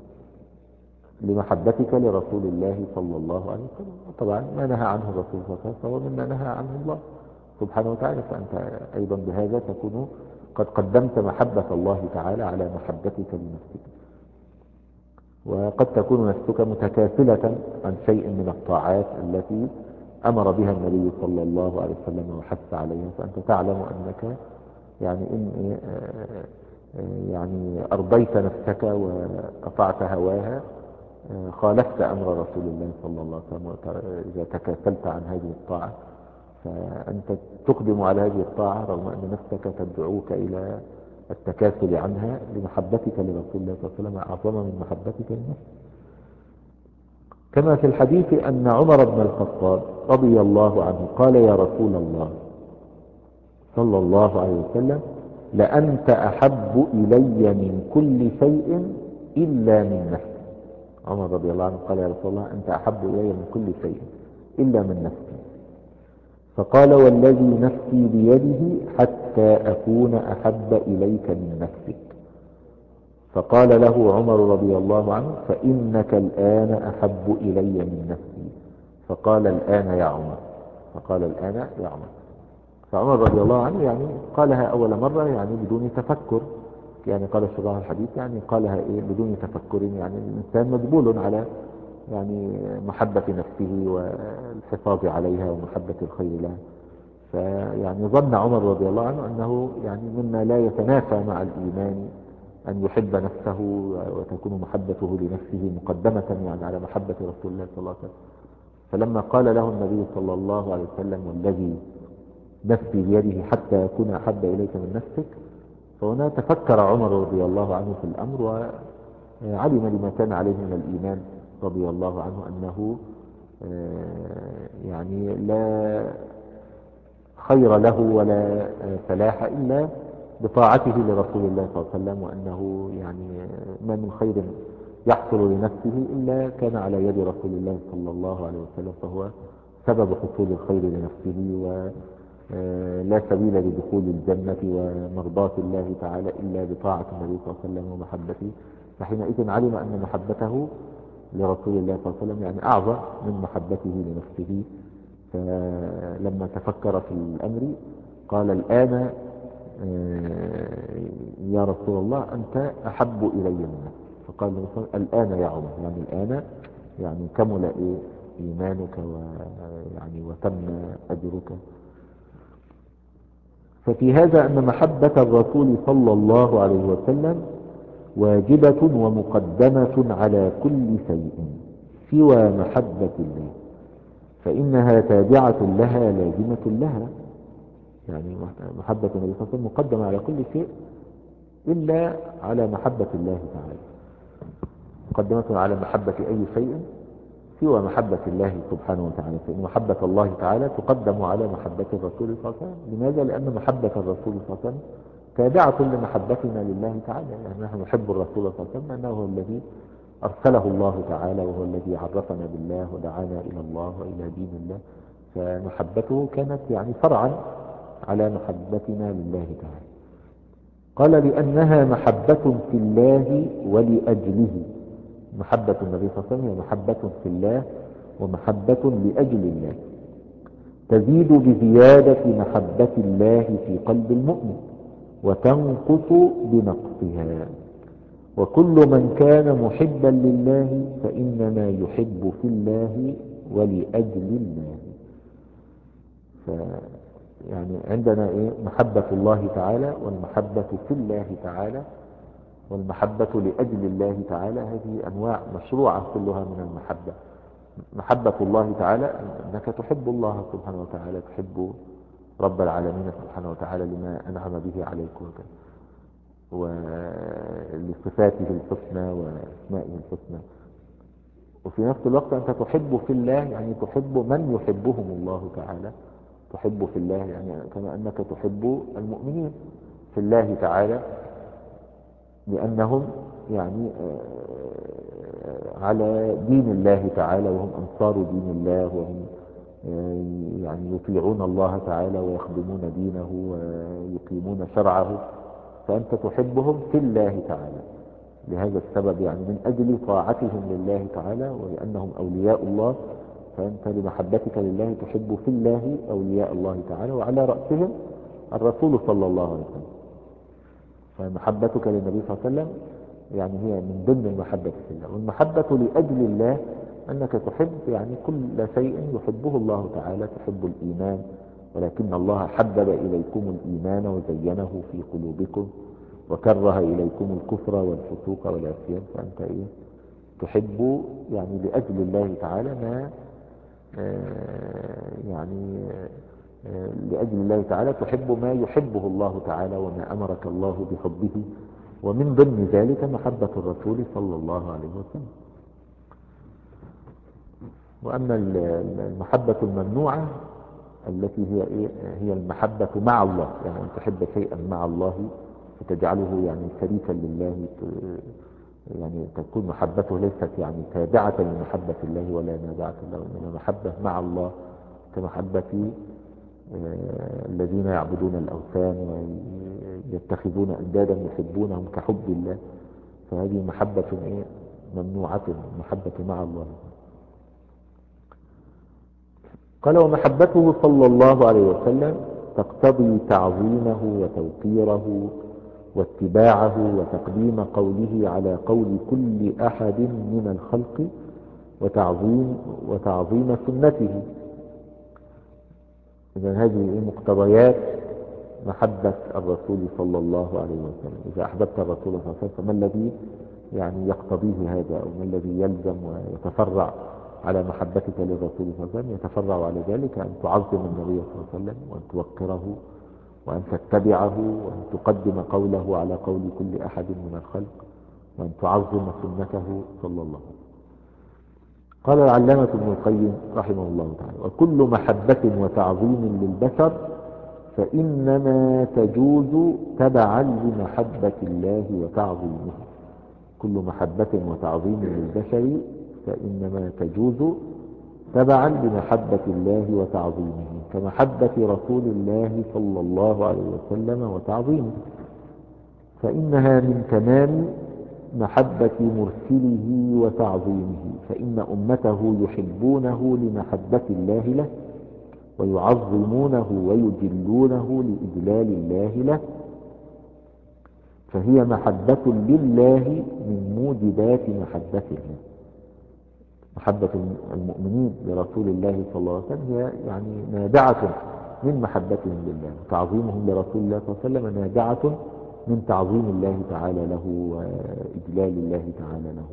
لمحبتك لرسول الله صلى الله عليه وسلم. وطبعا ما نهى عنه الرسول صلى الله عليه وسلم فهو مما نهى عنه الله سبحانه وتعالى، فأنت أيضا بهذا تكون قد قدمت محبة الله تعالى على محبتك لنفسك. وقد تكون نفسك متكاسلة عن شيء من الطاعات التي أمر بها النبي صلى الله عليه وسلم وحث عليها، فأنت تعلم أنك يعني إن يعني أرضيت نفسك وأطعت هواها خالفت أمر رسول الله صلى الله عليه وسلم. إذا تكاسلت عن هذه الطاعة فأنت تقدم على هذه الطاعة رغم أن نفسك تدعوك إلى التكاسل عنها لمحبتك لرسول الله صلى الله عليه وسلم أعظم من محبتك لنفسك. كما في الحديث أن عمر بن الخطاب رضي الله عنه قال يا رسول الله صلى الله عليه وسلم لأنت أحب إلي من كل شيء إلا من نفسي. عمر رضي الله عنه قال يا رسول الله أنت أحب إلي من كل شيء إلا من نفسي. فقال والذي نفسي بيده حتى أكون أحب إليك من نفسك. فقال له عمر رضي الله عنه فإنك الآن أحب إلي من نفسي. فقال الآن يا عمر فقال الآن يا عمر فعمر رضي الله عنه يعني قالها أول مرة يعني بدون تفكر، يعني قال شراح الحديث يعني قالها إيه بدون تفكر، يعني الإنسان مجبول على يعني محبة نفسه والحفاظ عليها ومحبة الخير لها. فيعني ظن عمر رضي الله عنه أنه يعني مما لا يتنافى مع الإيمان أن يحب نفسه وتكون محبته لنفسه مقدمة يعني على محبة رسول الله صلى الله عليه وسلم. فلما قال له النبي صلى الله عليه وسلم والذي نفسي بيده حتى يكون أحب إليك من نفسك، فهنا تفكر عمر رضي الله عنه في الأمر وعلم لما كان عليه من الإيمان رضي الله عنه أنه يعني لا خير له ولا فلاح إلا بطاعته لرسول الله صلى الله عليه وسلم، وأنه يعني ما من خير يحصل لنفسه إلا كان على يد رسول الله صلى الله عليه وسلم، فهو سبب حصول الخير لنفسه ولا سبيل لدخول الجنة ومرضاة الله تعالى إلا بطاعة النبي صلى الله عليه وسلم ومحبته. فحينئذ علم أن محبته لرسول الله صلى الله عليه وسلم يعني أعظم من محبته لنفسه. فلما تفكر في الأمر قال الآن يا رسول الله أنت أحب إلي من نفسي. فقال الآن يا عمر يعني الآن يعني كمل إيه إيمانك ويعني وتم أجرك. ففي هذا أن محبة الرسول صلى الله عليه وسلم واجبة ومقدمة على كل شيء سوى محبة الله، فإنها تابعة لها لازمة لها. يعني محبة النبي صلى الله عليه وسلم مقدمة على كل شيء إلا على محبة الله تعالى، مقدمة على محبة أي شيء سوى محبة الله سبحانه وتعالى، فإن محبة الله تعالى تقدم على محبة الرسول صلى الله عليه وسلم. لماذا؟ لأن محبة الرسول صلى الله عليه وسلم تابعة لمحبتنا لله تعالى، يعني نحن نحب الرسول صلى الله عليه وسلم لأنه هو الذي أرسله الله تعالى وهو الذي عرفنا بالله ودعانا إلى الله وإلى دين الله، فمحبته كانت يعني فرعا على محبتنا لله تعالى. قال لأنها محبة في الله ولأجله. محبة النبي صلى الله عليه وسلم هي محبة في الله ومحبة لأجل الله، تزيد بزيادة محبة الله في قلب المؤمن وتنقص بنقصها. وكل من كان محبا لله فإنما يحب في الله ولأجل الله. ف يعني عندنا إيه؟ محبة الله تعالى، والمحبة في الله تعالى، والمحبة لأجل الله تعالى. هذه أنواع مشروعة كلها من المحبة. محبة الله تعالى أنك تحب الله سبحانه وتعالى، تحب رب العالمين سبحانه وتعالى لما أنعم به عليك ولصفاته الحسنى وأسمائه الحسنى. وفي نفس الوقت أنت تحب في الله، يعني تحب من يحبهم الله تعالى. تحب في الله يعني كما أنك تحب المؤمنين في الله تعالى، لأنهم يعني على دين الله تعالى، وهم أنصار دين الله، وهم يعني يطيعون الله تعالى ويخدمون دينه ويقيمون شرعه. فأنت تحبهم في الله تعالى لهذا السبب، يعني من أجل طاعتهم لله تعالى ولأنهم أولياء الله. فأنت لمحبتك لله تحب في الله أولياء الله تعالى، وعلى رأسهم الرسول صلى الله عليه وسلم. فمحبتك للنبي صلى الله عليه وسلم يعني هي من ضمن المحبة في الله. والمحبة لأجل الله أنك تحب يعني كل شيء يحبه الله تعالى. تحب الإيمان، ولكن الله حبب إليكم الإيمان وزينه في قلوبكم وكره إليكم الكفر والفسوق والعصيان. فأنت إيه؟ تحب يعني لأجل الله تعالى ما آه يعني آه لأجل الله تعالى تحب ما يحبه الله تعالى وما أمرك الله بحبه، ومن ضمن ذلك محبة الرسول صلى الله عليه وسلم. وأما المحبة الممنوعة التي هي إيه؟ هي المحبة مع الله، يعني أن تحب شيئا مع الله فتجعله يعني شريكا لله، يعني تكون محبته ليست يعني تابعة لمحبة الله ولا نابعة له، إنما محبة مع الله كمحبة الذين يعبدون الأوثان ويتخذون أندادا يحبونهم كحب الله. فهذه محبة إيه؟ ممنوعة، محبة مع الله. قال ومحبته صلى الله عليه وسلم تقتضي تعظيمه وتوقيره واتباعه وتقديم قوله على قول كل أحد من الخلق وتعظيم, وتعظيم سنته. إذن هذه مقتضيات محبة الرسول صلى الله عليه وسلم. إذا أحببت الرسول صلى الله عليه وسلم فما الذي يعني يقتضيه هذا، أو ما الذي يلزم ويتفرع على محبتك للرسول صلى الله عليه وسلم؟ يتفرع على ذلك أن تعظم النبي صلى الله عليه وسلم، وأن توقره، وأن تتبعه، وأن تقدم قوله على قول كل أحد من الخلق، وأن تعظم سنته صلى الله عليه وسلم. قال العلامة ابن القيم رحمه الله تعالى وكل محبة وتعظيم للبشر فإنما تجوز تبعا لمحبة الله وتعظيمه. كل محبة وتعظيم للبشر فإنما تجوز تبعا لمحبة الله وتعظيمه كمحبة رسول الله صلى الله عليه وسلم وتعظيمه، فإنها من تمام محبة مرسله وتعظيمه، فإن أمته يحبونه لمحبة الله له ويعظمونه ويجلونه لإجلال الله له، فهي محبة لله من موجبات محبة الله. محبة المؤمنين لرسول الله صلى الله عليه وسلم هي يعني نابعة من محبتهم لله، وتعظيمهم لرسول الله صلى الله عليه وسلم نابعة من تعظيم الله تعالى له وإجلال الله تعالى له.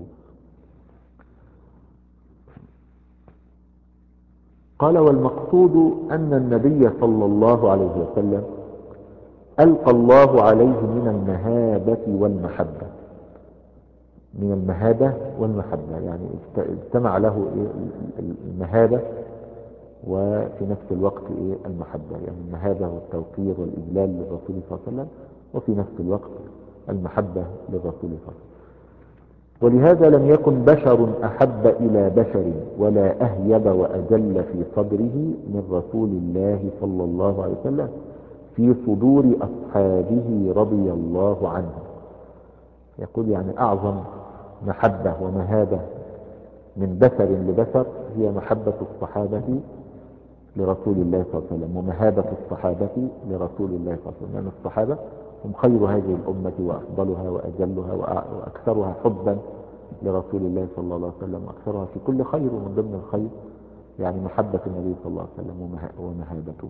قال والمقصود أن النبي صلى الله عليه وسلم ألقى الله عليه من المهابة والمحبة، من المهابة والمحبة، يعني اجتمع له المهابة وفي نفس الوقت المحبة، يعني المهابة والتوقير والإجلال للرسول صلى الله عليه وسلم، وفي نفس الوقت المحبة للرسول صلى الله عليه وسلم. ولهذا لم يكن بشر أحب إلى بشر ولا أهيب وأجل في صدره من رسول الله صلى الله عليه وسلم في صدور أصحابه رضي الله عنه. يقول يعني أعظم محبة ومهابة من بشر لبشر هي محبة الصحابة لرسول الله صلى الله عليه وسلم، ومهابة الصحابة لرسول الله صلى الله عليه وسلم، لأن الصحابة هم خير هذه الأمة وأفضلها وأجلها وأكثرها حبا لرسول الله صلى الله عليه وسلم، وأكثرها في كل خير، ومن ضمن الخير يعني محبة النبي صلى الله عليه وسلم ومهابته.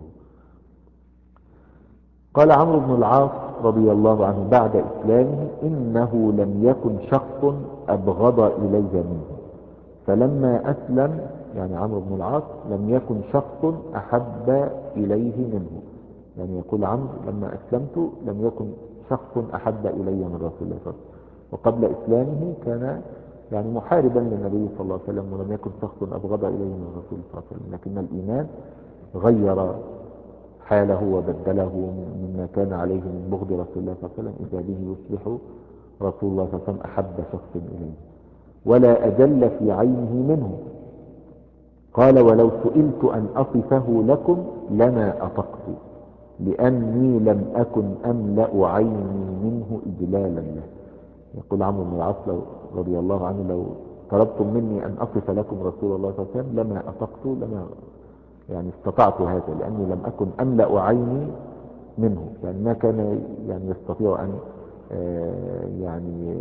قال عمرو بن العاص رضي الله عنه بعد إسلامه: إنه لم يكن شخص أبغض إلي منه، فلما أسلم يعني عمرو بن العاص لم يكن شخص أحب إليه منه. يعني يقول عمرو: لما أسلمت لم يكن شخص أحب إلي من رسول الله صلى الله عليه وسلم، وقبل إسلامه كان يعني محاربا للنبي صلى الله عليه وسلم، ولم يكن شخص أبغض إليه من رسول الله صلى الله عليه وسلم، لكن الإيمان غير حاله وبدله مما كان عليه من بغض رسول الله صلى الله عليه وسلم، إذا به يصبح رسول الله صلى الله عليه وسلم أحب شخص إليه ولا أجل في عينه منه. قال: ولو سئلت أن أصفه لكم لما أطقت، لأني لم أكن أملأ عيني منه إجلالا له. يقول عمرو بن العاص رضي الله عنه: لو طلبتم مني أن أصف لكم رسول الله صلى الله عليه وسلم لما أطقت، لما يعني استطعت هذا، لأني لم أكن أملأ عيني منه. يعني ما كان يعني يستطيع أن يعني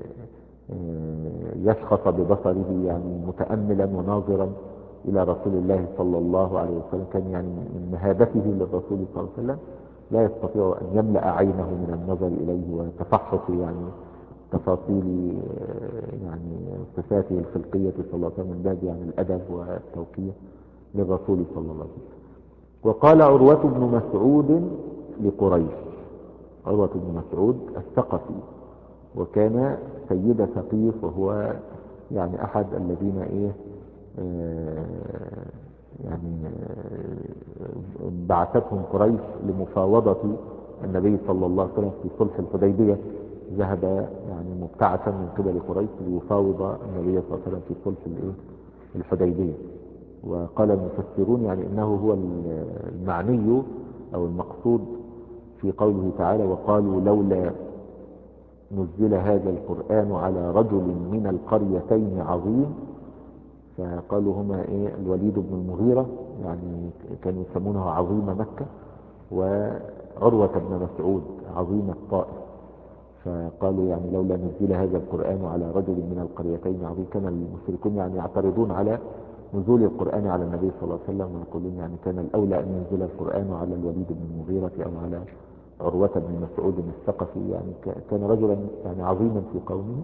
يشخص ببصره يعني متأملا وناظرا إلى رسول الله صلى الله عليه وسلم. كان يعني من مهابته للرسول صلى الله عليه وسلم لا يستطيع أن يملأ عينه من النظر إليه وتفحص يعني تفاصيل يعني صفاته الخلقية صلى الله عليه وسلم، من باب يعني الأدب والتوقير للرسول صلى الله عليه وسلم. وقال عروة بن مسعود لقريش، عروة بن مسعود الثقفي، وكان سيد ثقيف، وهو يعني أحد الذين إيه آه يعني آه بعثتهم قريش لمفاوضة النبي صلى الله عليه وسلم في صلح الحديبية. ذهب يعني مبتعثا من قبل قريش ليفاوض النبي صلى الله عليه وسلم في صلح الحديبية. وقال المفسرون يعني إنه هو المعني أو المقصود في قوله تعالى: وقالوا لولا نزل هذا القرآن على رجل من القريتين عظيم. فقالوا هما إيه؟ الوليد بن المغيرة، يعني كانوا يسمونه عظيم مكة، وعروة بن مسعود عظيم الطائف. فقالوا يعني لولا نزل هذا القرآن على رجل من القريتين عظيم. كان المشركون يعني يعترضون على نزول القرآن على النبي صلى الله عليه وسلم، ويقولون يعني كان الأولى أن ينزل القرآن على الوليد بن المغيرة أو على عروة بن مسعود الثقفي، يعني كان رجلا يعني عظيما في قومه.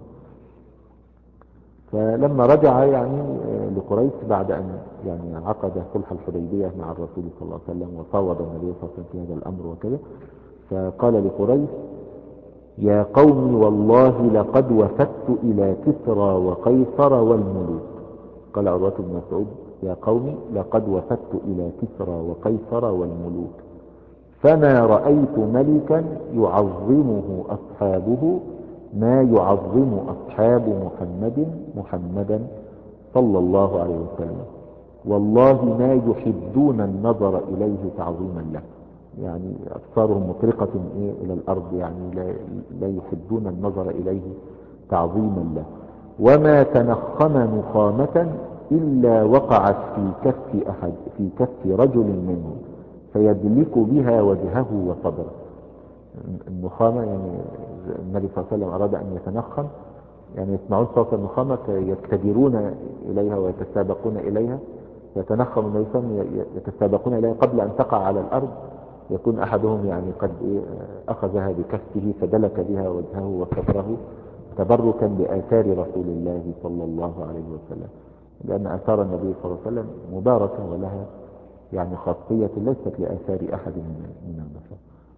فلما رجع يعني لقريش بعد أن يعني عقد صلح الحديبية مع الرسول صلى الله عليه وسلم وفاوض النبي صلى الله عليه وسلم في هذا الأمر وكذا، فقال لقريش: يا قوم والله لقد وفدت إلى كسرى وقيصر والملوك. قال عروة بن مسعود: يا قوم لقد وفدت إلى كسرى وقيصر والملوك، فما رأيت ملكا يعظمه أصحابه ما يعظم أصحاب محمد محمدا صلى الله عليه وسلم، والله ما يحدون النظر إليه تعظيما له. يعني أبصارهم مطرقة إيه إلى الأرض، يعني لا, لا يحدون النظر إليه تعظيما له. وما تنخم نخامة إلا وقعت في كف أحد في كف رجل منهم فيدلك بها وجهه وصدره. النخامة يعني النبي صلى الله عليه وسلم أراد أن يتنخم، يعني يسمعون صوت النخامة يتكدرون إليها ويتسابقون إليها، يتنخم النبي صلى الله عليه وسلم يتسابقون إليها قبل أن تقع على الأرض، يكون أحدهم يعني قد أخذها بكفه فدلك بها وجهه وصدره تبركا بآثار رسول الله صلى الله عليه وسلم، لأن آثار النبي صلى الله عليه وسلم مباركة ولها يعني خاصية ليست لآثار أحد من البشر.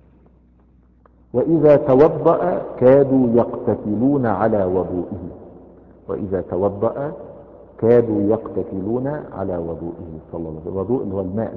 وإذا توضأ كادوا يقتتلون على وضوئه، وإذا توضأ كادوا يقتتلون على وضوئه صلى الله عليه وسلم. الوضوء اللي هو الماء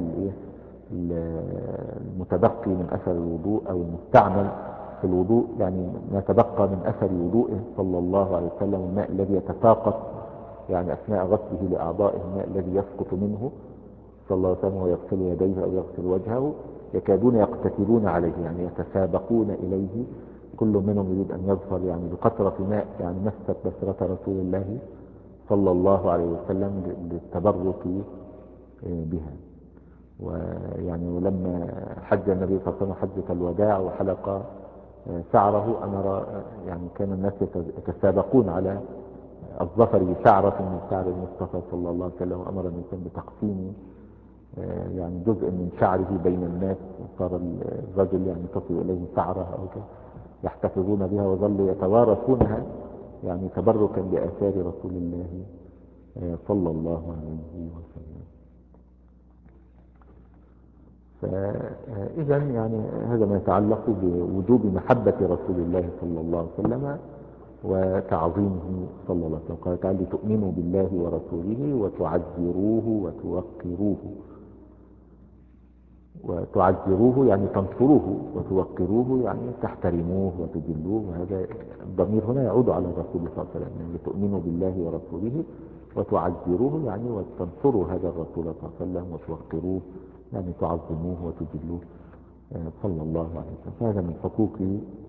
المتبقي من أثر الوضوء أو المستعمل في الوضوء، يعني ما تبقى من أثر وضوئه صلى الله عليه وسلم، الماء الذي يتساقط يعني أثناء غسله لأعضائه، الماء الذي يسقط منه صلى الله عليه وسلم ويغسل يديه أو يغسل وجهه، يكادون يقتتلون عليه، يعني يتسابقون إليه، كل منهم يريد أن يظفر يعني بقطرة ماء يعني مست بشرة رسول الله صلى الله عليه وسلم للتبرك بها. ويعني ولما حج النبي صلى الله عليه وسلم حجة الوداع وحلق شعره أمر، يعني كان الناس يتسابقون على الظفر بشعرة من شعر المصطفى صلى الله عليه وسلم، وأمر الإنسان بتقسيم يعني جزء من شعره بين الناس، وصار الرجل يعني تصل إليه شعره أو كده يحتفظون بها، وظلوا يتوارثونها يعني تبركا بآثار رسول الله صلى الله عليه وسلم. فإذا يعني هذا ما يتعلق بوجوب محبة رسول الله صلى الله عليه وسلم وتعظيمه صلى الله عليه وسلم. قال تعالى: تؤمنوا بالله ورسوله وتعزروه وتوقروه. وتعزروه يعني تنصروه، وتوقروه يعني تحترموه وتجلوه، وهذا الضمير هنا يعود على الرسول صلى الله عليه وسلم. يعني تؤمنوا بالله ورسوله وتعزروه يعني وتنصروا هذا الرسول صلى الله عليه وسلم، وتوقروه يعني تعظموه وتجلوه صلى الله عليه وسلم. هذا من حقوق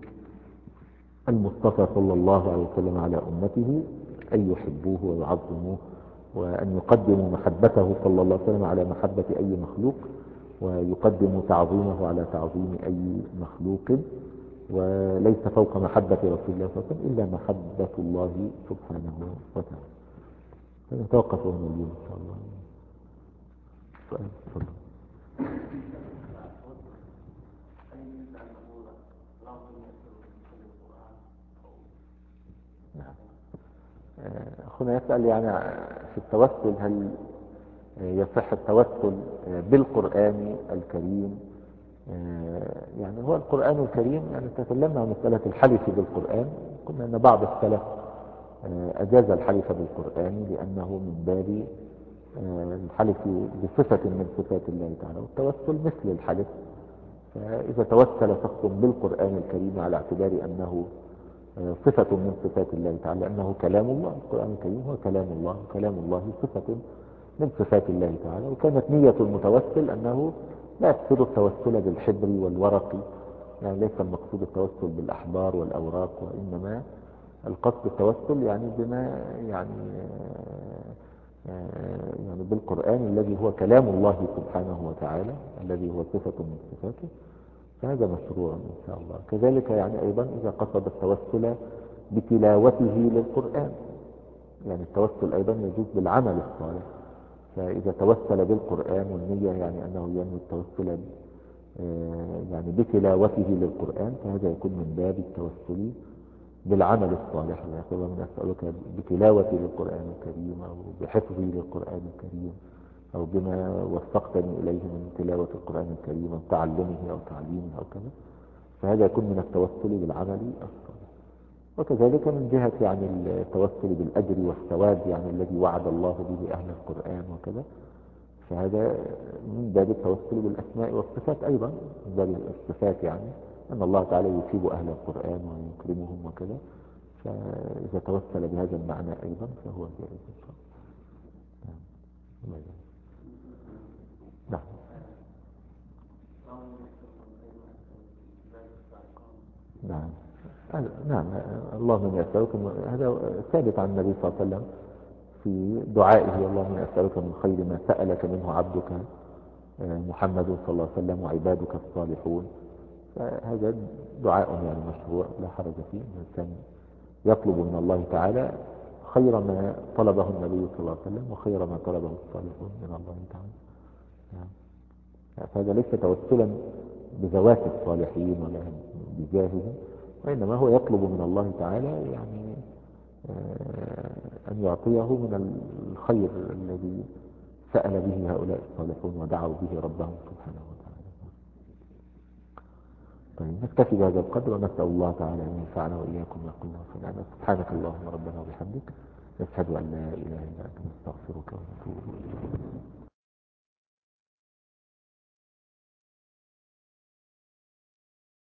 المصطفى صلى الله عليه وسلم على أمته، أن يحبوه ويعظموه، وأن يقدموا محبته صلى الله عليه وسلم على محبة أي مخلوق، ويقدم تعظيمه على تعظيم أي مخلوق. وليس فوق محبة رسول الله صلى الله عليه وسلم إلا محبة الله سبحانه وتعالى. نتوقف هنا اليوم إن شاء الله. سؤال تفضل. أخونا يسأل يعني في التوسل، هل يصح التوسل بالقرآن الكريم؟ يعني هو القرآن الكريم، يعني تكلمنا عن مسألة الحلف بالقرآن، قلنا أن بعض السلف أجاز الحلف بالقرآن لأنه من باب الحلف بصفة من صفات الله تعالى، والتوسل مثل الحلف. فإذا توسل شخص بالقرآن الكريم على اعتبار أنه صفة من صفات الله تعالى، لأنه كلام الله، القرآن الكريم هو كلام الله، كلام الله صفة من صفات الله تعالى. وكانت نية المتوسل أنه لا يقصد التوسل بالحبر والورق، يعني ليس المقصود التوسل بالأحبار والأوراق، وإنما القصد التوسل يعني بما يعني يعني بالقرآن الذي هو كلام الله سبحانه وتعالى، الذي هو صفة من صفاته، فهذا مشروع إن شاء الله. كذلك يعني أيضا إذا قصد التوسل بتلاوته للقرآن، يعني التوسل أيضا يجوز بالعمل الصالح. فإذا توسل بالقرآن والنية يعني أنه ينوي التوسل يعني بتلاوته للقرآن، فهذا يكون من باب التوسل بالعمل الصالح. يعني اللهم نسألك بتلاوتي للقرآن الكريم، أو بحفظي للقرآن الكريم، أو بما وفقتني إليه من تلاوة القرآن الكريم أو تعلمه أو تعليمه أو كذا، فهذا يكون من التوسل بالعمل الصالح. وكذلك من جهة يعني التوسل بالأجر والثواب، يعني الذي وعد الله به أهل القرآن وكذا، فهذا من باب التوسل بالأسماء والصفات أيضا، من باب الصفات، يعني أن الله تعالى يثيب أهل القرآن ويكرمهم وكذا، فإذا توسل بهذا المعنى أيضا فهو جائز إن شاء الله. نعم. نعم. نعم. اللهم يسألك، هذا ثابت عن النبي صلى الله عليه وسلم في دعائه: اللهم أسألك من خير ما سألك منه عبدك محمد صلى الله عليه وسلم وعبادك الصالحون. فهذا دعاء يعني مشروع لا حرج فيه، الإنسان يطلب من الله تعالى خير ما طلبه النبي صلى الله عليه وسلم وخير ما طلبه الصالحون من الله تعالى. يعني فهذا ليس توسلا بذوات الصالحين ولا بجاههم، وإنما هو يطلب من الله تعالى يعني أن يعطيه من الخير الذي سأل به هؤلاء الصالحون ودعوا به ربهم سبحانه وتعالى. طيب نكتفي بهذا القدر، ونسأل الله تعالى أن ينفعنا وإياكم ويقول لنا سبحانك اللهم ربنا وبحمدك، نشهد أن لا إله إلا أنت، نستغفرك ونتوب إليك.